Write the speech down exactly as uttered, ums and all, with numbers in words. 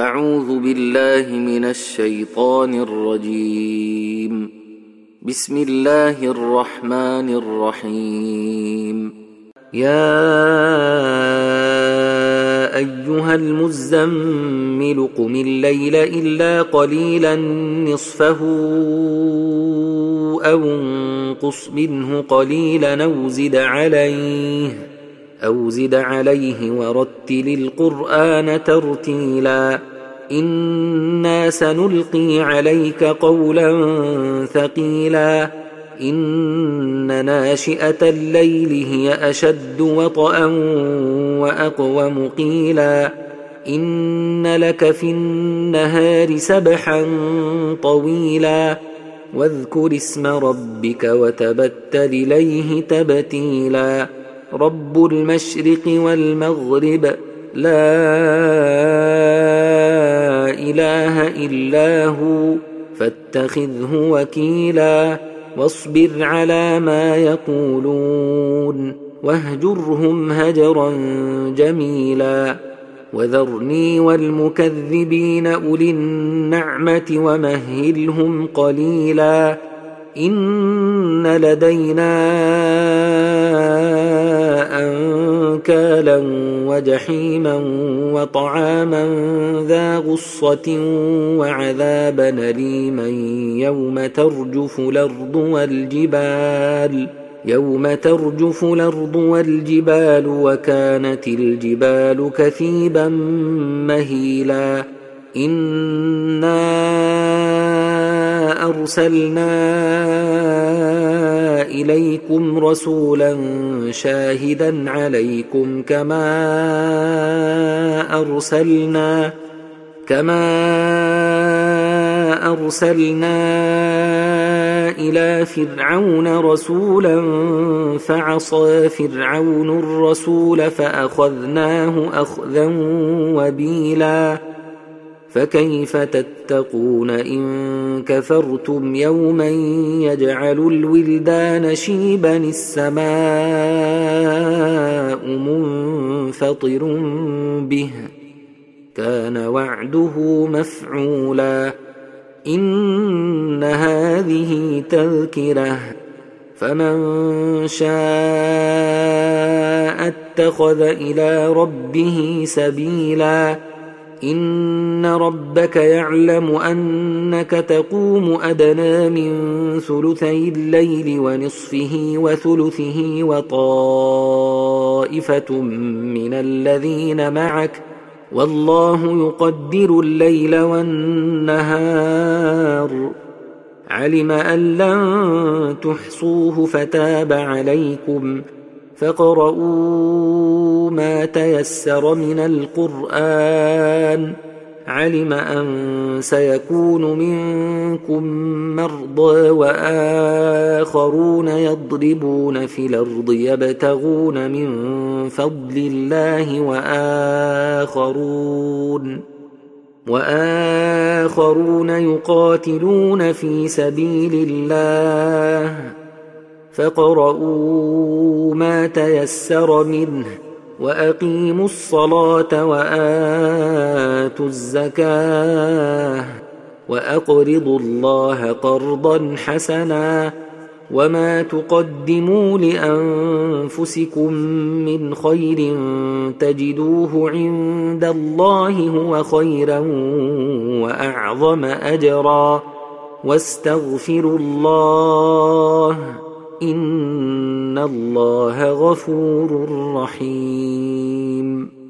أعوذ بالله من الشيطان الرجيم. بسم الله الرحمن الرحيم. يا أيها المزمل قم الليل إلا قليلا نصفه أو انقص منه قليلا أو زد عليه أو زد عليه ورتل القرآن ترتيلا إنا سنلقي عليك قولا ثقيلا إن ناشئة الليل هي أشد وطئا وأقوم قيلا إن لك في النهار سبحا طويلا واذكر اسم ربك وتبتل إليه تبتيلا رب المشرق والمغرب لا إله إلا هو فاتخذه وكيلا واصبر على ما يقولون واهجرهم هجرا جميلا وذرني والمكذبين أولي النعمة ومهلهم قليلا إن لدينا أنكالا وجحيما وطعاما ذا غصة وعذابا أليما يوم ترجف الأرض والجبال يوم ترجف الأرض والجبال وكانت الجبال كثيبا مهيلا إنا أرسلنا إليكم رسولا شاهدا عليكم كما أرسلنا كما أرسلنا إلى فرعون رسولا فعصى فرعون الرسول فأخذناه أخذا وبيلا فكيف تتقون إن كفرتم يوما يجعل الولدان شيبا السماء منفطر به كان وعده مفعولا إن هذه تذكرة فمن شاء اتخذ إلى ربه سبيلا إن ربك يعلم أنك تقوم أدنى من ثلثي الليل ونصفه وثلثه وطائفة من الذين معك والله يقدر الليل والنهار علم أن لن تحصوه فتاب عليكم فاقرؤوا ما تيسر من القرآن علم أن سيكون منكم مرضى وآخرون يضربون في الأرض يبتغون من فضل الله وآخرون وآخرون يقاتلون في سبيل الله فاقرؤوا ما تيسر منه وأقيموا الصلاة وآتوا الزكاة وأقرضوا الله قرضا حسنا وما تقدموا لأنفسكم من خير تجدوه عند الله هو خيرا وأعظم أجرا واستغفروا الله إن الله غفور رحيم.